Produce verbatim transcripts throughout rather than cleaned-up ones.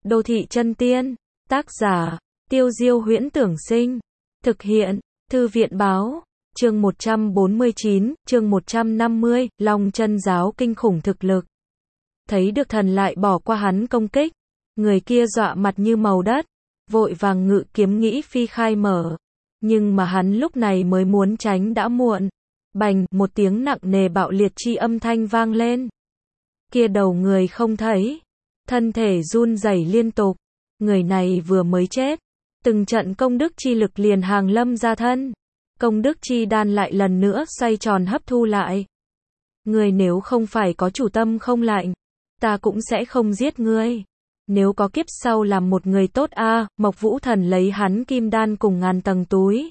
Đô thị chân tiên. Tác giả, Tiêu Diêu Huyễn Tưởng Sinh. Thực hiện, Thư viện Báo. Chương một trăm bốn mươi chín, chương một trăm năm mươi, Long Chân Giáo kinh khủng thực lực. Thấy được thần lại bỏ qua hắn công kích, người kia dọa mặt như màu đất, vội vàng ngự kiếm nghĩ phi khai mở. Nhưng mà hắn lúc này mới muốn tránh đã muộn. Bành, một tiếng nặng nề bạo liệt chi âm thanh vang lên. Kia đầu người không thấy, thân thể run rẩy liên tục. Người này vừa mới chết, từng trận công đức chi lực liền hàng lâm ra thân. Công đức chi đan lại lần nữa xoay tròn hấp thu lại. Ngươi nếu không phải có chủ tâm không lạnh, ta cũng sẽ không giết ngươi. Nếu có kiếp sau làm một người tốt a, à, Mộc Vũ Thần lấy hắn kim đan cùng ngàn tầng túi,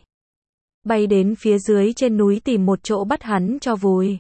bay đến phía dưới trên núi tìm một chỗ bắt hắn cho vùi.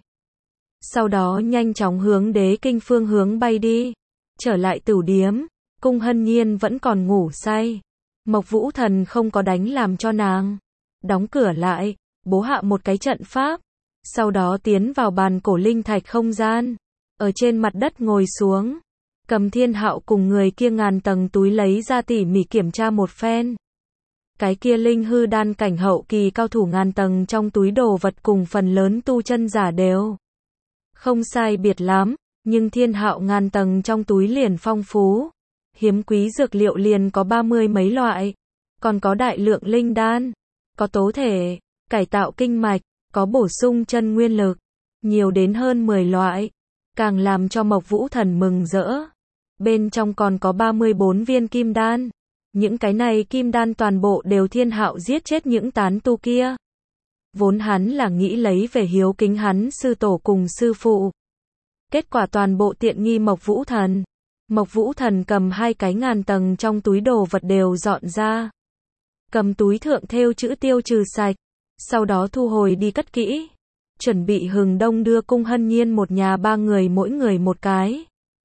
Sau đó nhanh chóng hướng Đế Kinh phương hướng bay đi. Trở lại tửu điếm, Cung Hân Nhiên vẫn còn ngủ say. Mộc Vũ Thần không có đánh làm cho nàng. Đóng cửa lại, bố hạ một cái trận pháp. Sau đó tiến vào bàn cổ linh thạch không gian. Ở trên mặt đất ngồi xuống. Cầm Thiên Hạo cùng người kia ngàn tầng túi lấy ra tỉ mỉ kiểm tra một phen. Cái kia linh hư đan cảnh hậu kỳ cao thủ ngàn tầng trong túi đồ vật cùng phần lớn tu chân giả đều không sai biệt lắm, nhưng Thiên Hạo ngàn tầng trong túi liền phong phú. Hiếm quý dược liệu liền có ba mươi mấy loại, còn có đại lượng linh đan, có tố thể, cải tạo kinh mạch, có bổ sung chân nguyên lực, nhiều đến hơn mười loại, càng làm cho Mộc Vũ Thần mừng rỡ. Bên trong còn có ba mươi bốn viên kim đan. Những cái này kim đan toàn bộ đều Thiên Hạo giết chết những tán tu kia. Vốn hắn là nghĩ lấy về hiếu kính hắn sư tổ cùng sư phụ. Kết quả toàn bộ tiện nghi Mộc Vũ Thần. Mộc Vũ Thần cầm hai cái ngàn tầng trong túi đồ vật đều dọn ra. Cầm túi thượng thêu chữ tiêu trừ sạch. Sau đó thu hồi đi cất kỹ. Chuẩn bị hừng đông đưa Cung Hân Nhiên một nhà ba người mỗi người một cái.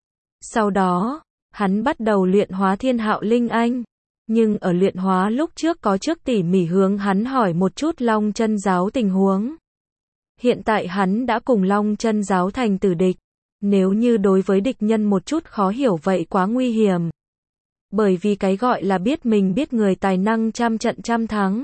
Sau đó, hắn bắt đầu luyện hóa Thiên Hạo linh anh. Nhưng ở luyện hóa lúc trước có trước tỉ mỉ hướng hắn hỏi một chút Long Chân Giáo tình huống. Hiện tại hắn đã cùng Long Chân Giáo thành tử địch. Nếu như đối với địch nhân một chút khó hiểu vậy quá nguy hiểm. Bởi vì cái gọi là biết mình biết người tài năng trăm trận trăm thắng.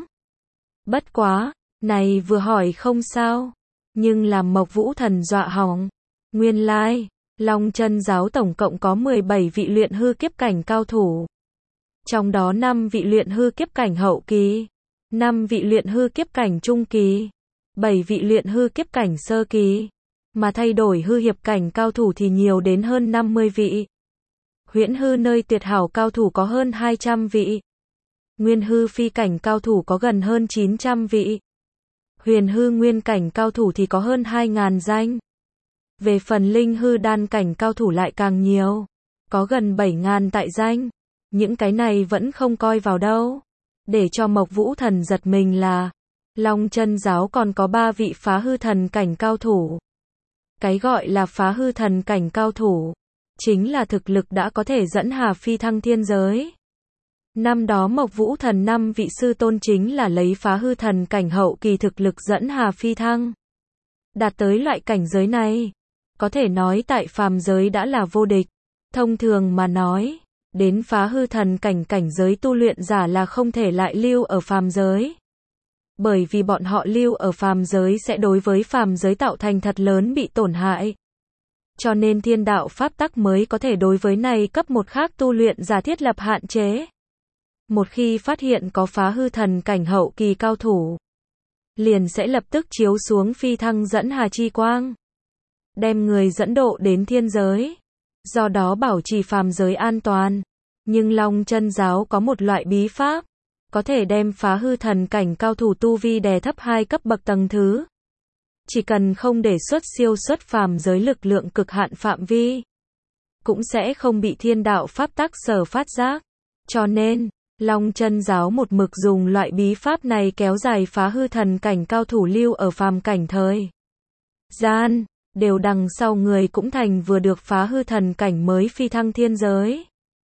Bất quá, này vừa hỏi không sao. Nhưng làm Mộc Vũ Thần dọa hỏng. Nguyên lai, Long Chân Giáo tổng cộng có mười bảy vị luyện hư kiếp cảnh cao thủ. Trong đó năm vị luyện hư kiếp cảnh hậu kỳ, năm vị luyện hư kiếp cảnh trung kỳ, bảy vị luyện hư kiếp cảnh sơ kỳ, mà thay đổi hư hiệp cảnh cao thủ thì nhiều đến hơn năm mươi vị. Huyễn hư nơi tuyệt hảo cao thủ có hơn hai trăm vị. Nguyên hư phi cảnh cao thủ có gần hơn chín trăm vị. Huyền hư nguyên cảnh cao thủ thì có hơn hai nghìn danh. Về phần linh hư đan cảnh cao thủ lại càng nhiều, có gần bảy nghìn tại danh. Những cái này vẫn không coi vào đâu. Để cho Mộc Vũ Thần giật mình là, Long Chân Giáo còn có ba vị phá hư thần cảnh cao thủ. Cái gọi là phá hư thần cảnh cao thủ, chính là thực lực đã có thể dẫn Hà phi thăng thiên giới. Năm đó Mộc Vũ Thần năm vị sư tôn chính là lấy phá hư thần cảnh hậu kỳ thực lực dẫn Hà phi thăng. Đạt tới loại cảnh giới này, có thể nói tại phàm giới đã là vô địch. Thông thường mà nói, đến phá hư thần cảnh cảnh giới tu luyện giả là không thể lại lưu ở phàm giới. Bởi vì bọn họ lưu ở phàm giới sẽ đối với phàm giới tạo thành thật lớn bị tổn hại. Cho nên thiên đạo pháp tắc mới có thể đối với này cấp một khác tu luyện giả thiết lập hạn chế. Một khi phát hiện có phá hư thần cảnh hậu kỳ cao thủ, liền sẽ lập tức chiếu xuống phi thăng dẫn Hà chi quang, đem người dẫn độ đến thiên giới. Do đó bảo trì phàm giới an toàn. Nhưng Long Chân Giáo có một loại bí pháp, có thể đem phá hư thần cảnh cao thủ tu vi đè thấp hai cấp bậc tầng thứ. Chỉ cần không để xuất siêu xuất phàm giới lực lượng cực hạn phạm vi, cũng sẽ không bị thiên đạo pháp tắc sở phát giác. Cho nên, Long Chân Giáo một mực dùng loại bí pháp này kéo dài phá hư thần cảnh cao thủ lưu ở phàm cảnh thời gian. Đều đằng sau người cũng thành vừa được phá hư thần cảnh mới phi thăng thiên giới.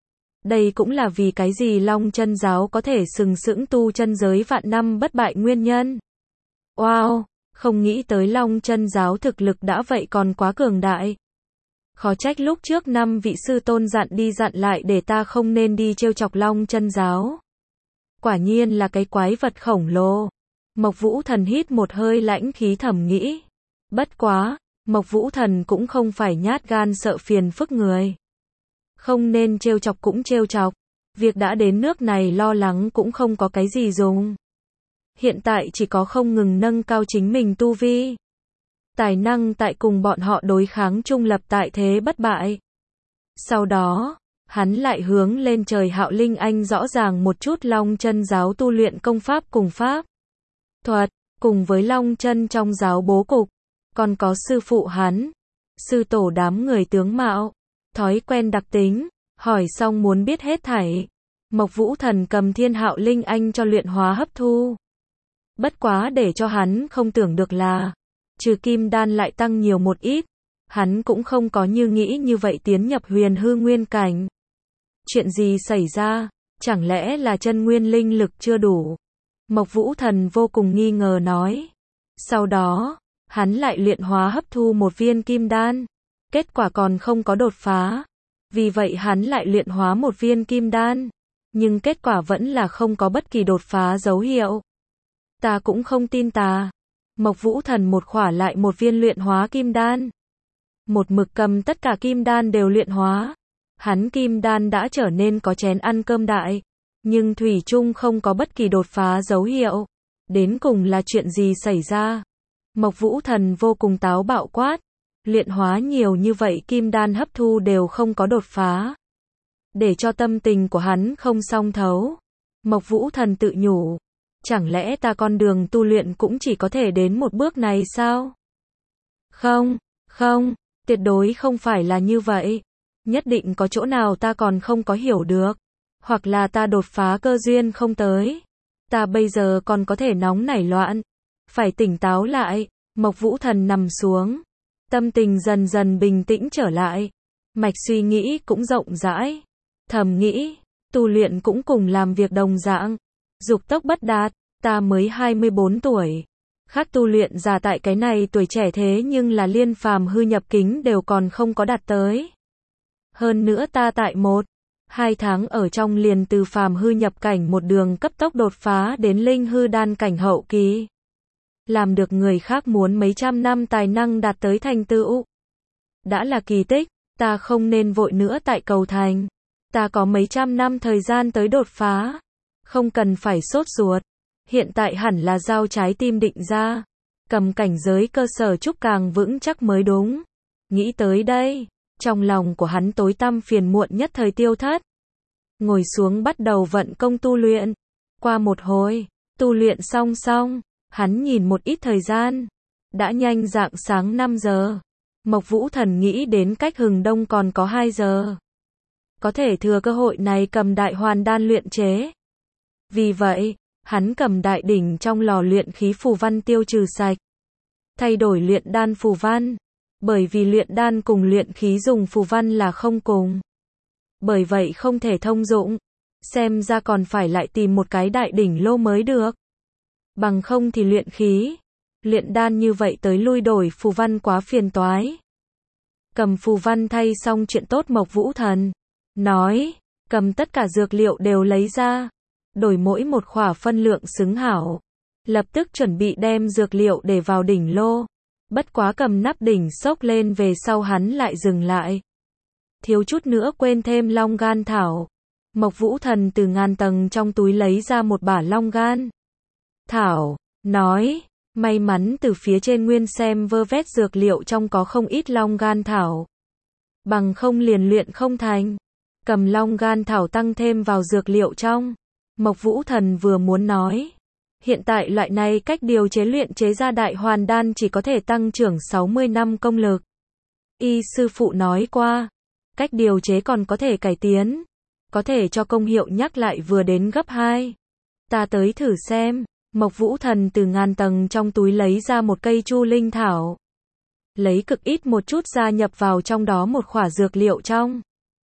Đây cũng là vì cái gì Long Chân Giáo có thể sừng sững tu chân giới vạn năm bất bại nguyên nhân. Wow, không nghĩ tới Long Chân Giáo thực lực đã vậy còn quá cường đại. Khó trách lúc trước năm vị sư tôn dặn đi dặn lại để ta không nên đi trêu chọc Long Chân giáo. Quả nhiên là cái quái vật khổng lồ. Mộc Vũ Thần hít một hơi lãnh khí thầm nghĩ. Bất quá, Mộc Vũ Thần cũng không phải nhát gan sợ phiền phức người. Không nên trêu chọc cũng trêu chọc. Việc đã đến nước này lo lắng cũng không có cái gì dùng. Hiện tại chỉ có không ngừng nâng cao chính mình tu vi. Tài năng tại cùng bọn họ đối kháng trung lập tại thế bất bại. Sau đó, hắn lại hướng lên trời Hạo Linh Anh rõ ràng một chút Long Chân giáo tu luyện công pháp cùng pháp thuật, cùng với Long Chân trong giáo bố cục, còn có sư phụ hắn, sư tổ đám người tướng mạo, thói quen đặc tính, hỏi xong muốn biết hết thảy. Mộc Vũ Thần cầm Thiên Hạo Linh Anh cho luyện hóa hấp thu. Bất quá để cho hắn không tưởng được là, trừ kim đan lại tăng nhiều một ít, hắn cũng không có như nghĩ như vậy tiến nhập huyền hư nguyên cảnh. Chuyện gì xảy ra? Chẳng lẽ là chân nguyên linh lực chưa đủ? Mộc Vũ Thần vô cùng nghi ngờ nói. Sau đó, hắn lại luyện hóa hấp thu một viên kim đan. Kết quả còn không có đột phá. Vì vậy hắn lại luyện hóa một viên kim đan. Nhưng kết quả vẫn là không có bất kỳ đột phá dấu hiệu. Ta cũng không tin ta. Mộc Vũ Thần một khỏa lại một viên luyện hóa kim đan. Một mực cầm tất cả kim đan đều luyện hóa. Hắn kim đan đã trở nên có chén ăn cơm đại. Nhưng thủy chung không có bất kỳ đột phá dấu hiệu. Đến cùng là chuyện gì xảy ra? Mộc Vũ Thần vô cùng táo bạo quát. Luyện hóa nhiều như vậy kim đan hấp thu đều không có đột phá. Để cho tâm tình của hắn không song thấu. Mộc Vũ Thần tự nhủ. Chẳng lẽ ta con đường tu luyện cũng chỉ có thể đến một bước này sao? Không, không, tuyệt đối không phải là như vậy. Nhất định có chỗ nào ta còn không có hiểu được. Hoặc là ta đột phá cơ duyên không tới. Ta bây giờ còn có thể nóng nảy loạn. Phải tỉnh táo lại. Mộc Vũ Thần nằm xuống. Tâm tình dần dần bình tĩnh trở lại. Mạch suy nghĩ cũng rộng rãi. Thầm nghĩ, tu luyện cũng cùng làm việc đồng dạng. Dục tốc bất đạt, ta mới hai mươi bốn tuổi. Khác tu luyện già tại cái này tuổi trẻ thế nhưng là liên phàm hư nhập kính đều còn không có đạt tới. Hơn nữa ta tại một, hai tháng ở trong liền từ phàm hư nhập cảnh một đường cấp tốc đột phá đến linh hư đan cảnh hậu kỳ. Làm được người khác muốn mấy trăm năm tài năng đạt tới thành tựu. Đã là kỳ tích, ta không nên vội nữa tại cầu thành. Ta có mấy trăm năm thời gian tới đột phá. Không cần phải sốt ruột. Hiện tại hẳn là giao trái tim định ra. Cầm cảnh giới cơ sở trúc càng vững chắc mới đúng. Nghĩ tới đây, trong lòng của hắn tối tăm phiền muộn nhất thời tiêu thất. Ngồi xuống bắt đầu vận công tu luyện. Qua một hồi, tu luyện xong xong, hắn nhìn một ít thời gian. Đã nhanh rạng sáng năm giờ. Mộc Vũ Thần nghĩ đến cách hừng đông còn có hai giờ. Có thể thừa cơ hội này cầm đại hoàn đan luyện chế. Vì vậy, hắn cầm đại đỉnh trong lò luyện khí phù văn tiêu trừ sạch. Thay đổi luyện đan phù văn. Bởi vì luyện đan cùng luyện khí dùng phù văn là không cùng. Bởi vậy không thể thông dụng. Xem ra còn phải lại tìm một cái đại đỉnh lô mới được. Bằng không thì luyện khí. Luyện đan như vậy tới lui đổi phù văn quá phiền toái. Cầm phù văn thay xong chuyện tốt Mộc Vũ Thần. Nói, cầm tất cả dược liệu đều lấy ra. Đổi mỗi một khỏa phân lượng xứng hảo. Lập tức chuẩn bị đem dược liệu để vào đỉnh lô. Bất quá cầm nắp đỉnh xốc lên về sau hắn lại dừng lại. Thiếu chút nữa quên thêm long gan thảo. Mộc Vũ Thần từ ngàn tầng trong túi lấy ra một bả long gan thảo. Nói, may mắn từ phía trên nguyên xem vơ vét dược liệu trong có không ít long gan thảo. Bằng không liền luyện không thành. Cầm long gan thảo tăng thêm vào dược liệu trong. Mộc Vũ Thần vừa muốn nói. Hiện tại loại này cách điều chế luyện chế ra đại hoàn đan chỉ có thể tăng trưởng sáu mươi năm công lực. Y sư phụ nói qua. Cách điều chế còn có thể cải tiến. Có thể cho công hiệu nhắc lại vừa đến gấp hai. Ta tới thử xem. Mộc Vũ Thần từ ngàn tầng trong túi lấy ra một cây chu linh thảo. Lấy cực ít một chút gia nhập vào trong đó một khỏa dược liệu trong.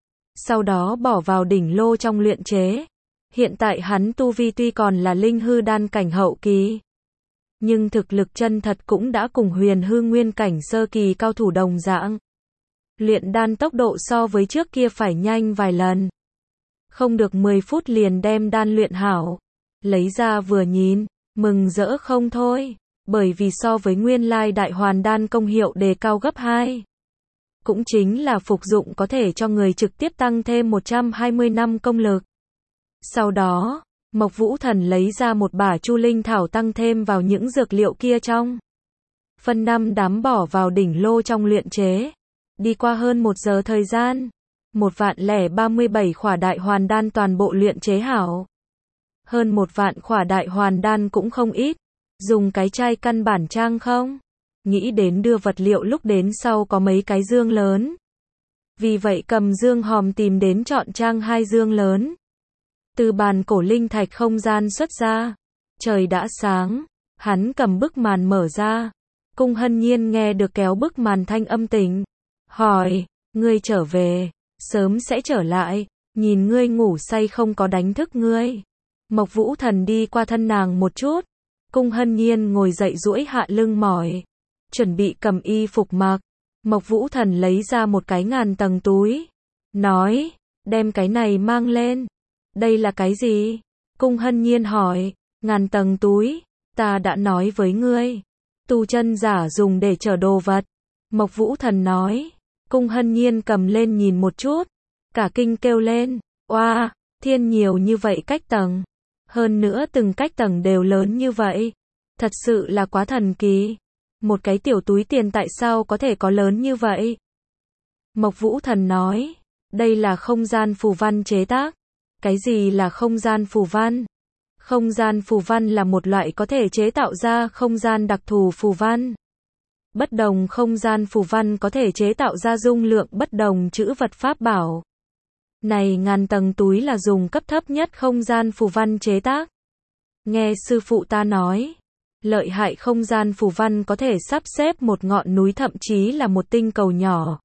Sau đó bỏ vào đỉnh lô trong luyện chế. Hiện tại hắn tu vi tuy còn là linh hư đan cảnh hậu kỳ. Nhưng thực lực chân thật cũng đã cùng huyền hư nguyên cảnh sơ kỳ cao thủ đồng dạng. Luyện đan tốc độ so với trước kia phải nhanh vài lần. Không được mười phút liền đem đan luyện hảo. Lấy ra vừa nhìn, mừng rỡ không thôi. Bởi vì so với nguyên lai đại hoàn đan công hiệu đề cao gấp hai. Cũng chính là phục dụng có thể cho người trực tiếp tăng thêm một trăm hai mươi năm công lực. Sau đó, Mộc Vũ Thần lấy ra một bả chu linh thảo tăng thêm vào những dược liệu kia trong. Phân năm đám bỏ vào đỉnh lô trong luyện chế. Đi qua hơn một giờ thời gian, một vạn lẻ ba mươi bảy khỏa đại hoàn đan toàn bộ luyện chế hảo. Hơn một vạn khỏa đại hoàn đan cũng không ít. Dùng cái chai căn bản trang không? Nghĩ đến đưa vật liệu lúc đến sau có mấy cái dương lớn. Vì vậy cầm dương hòm tìm đến chọn trang hai dương lớn. Từ bàn cổ linh thạch không gian xuất ra. Trời đã sáng, hắn cầm bức màn mở ra. Cung Hân Nhiên nghe được kéo bức màn thanh âm tỉnh. Hỏi, ngươi trở về, sớm sẽ trở lại, nhìn ngươi ngủ say không có đánh thức ngươi. Mộc Vũ Thần đi qua thân nàng một chút. Cung Hân Nhiên ngồi dậy duỗi hạ lưng mỏi. Chuẩn bị cầm y phục mặc. Mộc Vũ Thần lấy ra một cái ngàn tầng túi. Nói, đem cái này mang lên. Đây là cái gì? Cung Hân Nhiên hỏi, ngàn tầng túi, ta đã nói với ngươi. Tu chân giả dùng để chở đồ vật. Mộc Vũ Thần nói. Cung Hân Nhiên cầm lên nhìn một chút. Cả kinh kêu lên, oa, thiên nhiều như vậy cách tầng. Hơn nữa từng cách tầng đều lớn như vậy. Thật sự là quá thần kỳ. Một cái tiểu túi tiền tại sao có thể có lớn như vậy? Mộc Vũ Thần nói, đây là không gian phù văn chế tác. Cái gì là không gian phù văn? Không gian phù văn là một loại có thể chế tạo ra không gian đặc thù phù văn. Bất đồng không gian phù văn có thể chế tạo ra dung lượng bất đồng chữ vật pháp bảo. Này ngàn tầng túi là dùng cấp thấp nhất không gian phù văn chế tác. Nghe sư phụ ta nói, lợi hại không gian phù văn có thể sắp xếp một ngọn núi thậm chí là một tinh cầu nhỏ.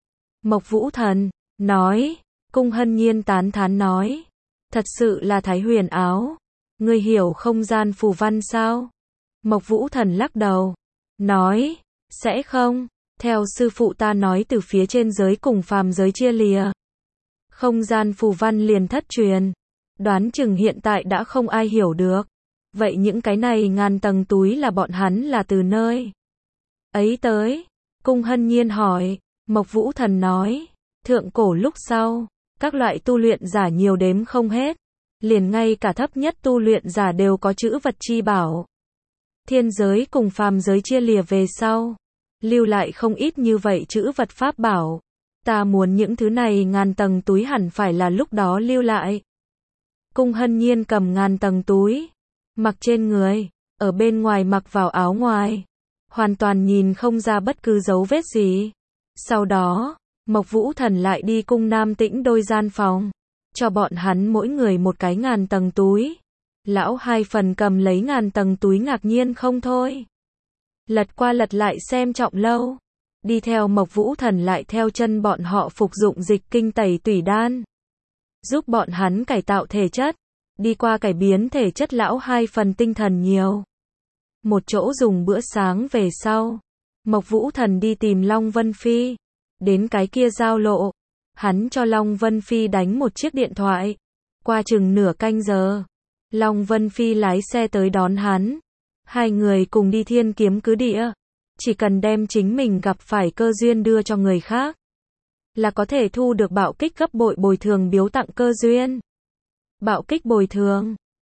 Mộc Vũ Thần nói, Cung Hân Nhiên tán thán nói, thật sự là thái huyền áo. Ngươi hiểu không gian phù văn sao? Mộc Vũ Thần lắc đầu, nói, sẽ không, theo sư phụ ta nói từ phía trên giới cùng phàm giới chia lìa. Không gian phù văn liền thất truyền. Đoán chừng hiện tại đã không ai hiểu được. Vậy những cái này ngàn tầng túi là bọn hắn là từ nơi ấy tới? Cung Hân Nhiên hỏi. Mộc Vũ Thần nói, thượng cổ lúc sau, các loại tu luyện giả nhiều đếm không hết. Liền ngay cả thấp nhất tu luyện giả đều có chữ vật chi bảo. Thiên giới cùng phàm giới chia lìa về sau, lưu lại không ít như vậy chữ vật pháp bảo. Ta muốn những thứ này ngàn tầng túi hẳn phải là lúc đó lưu lại. Cung Hân Nhiên cầm ngàn tầng túi, mặc trên người, ở bên ngoài mặc vào áo ngoài. Hoàn toàn nhìn không ra bất cứ dấu vết gì. Sau đó, Mộc Vũ Thần lại đi cung Nam Tĩnh đôi gian phòng. Cho bọn hắn mỗi người một cái ngàn tầng túi. Lão hai phần cầm lấy ngàn tầng túi ngạc nhiên không thôi. Lật qua lật lại xem trọng lâu. Đi theo Mộc Vũ Thần lại theo chân bọn họ phục dụng dịch kinh tẩy tủy đan. Giúp bọn hắn cải tạo thể chất. Đi qua cải biến thể chất lão hai phần tinh thần nhiều. Một chỗ dùng bữa sáng về sau. Mộc Vũ Thần đi tìm Long Vân Phi. Đến cái kia giao lộ. Hắn cho Long Vân Phi đánh một chiếc điện thoại. Qua chừng nửa canh giờ. Long Vân Phi lái xe tới đón hắn. Hai người cùng đi thiên kiếm cứ địa. Chỉ cần đem chính mình gặp phải cơ duyên đưa cho người khác. Là có thể thu được bạo kích gấp bội bồi thường biếu tặng cơ duyên. Bạo kích bồi thường.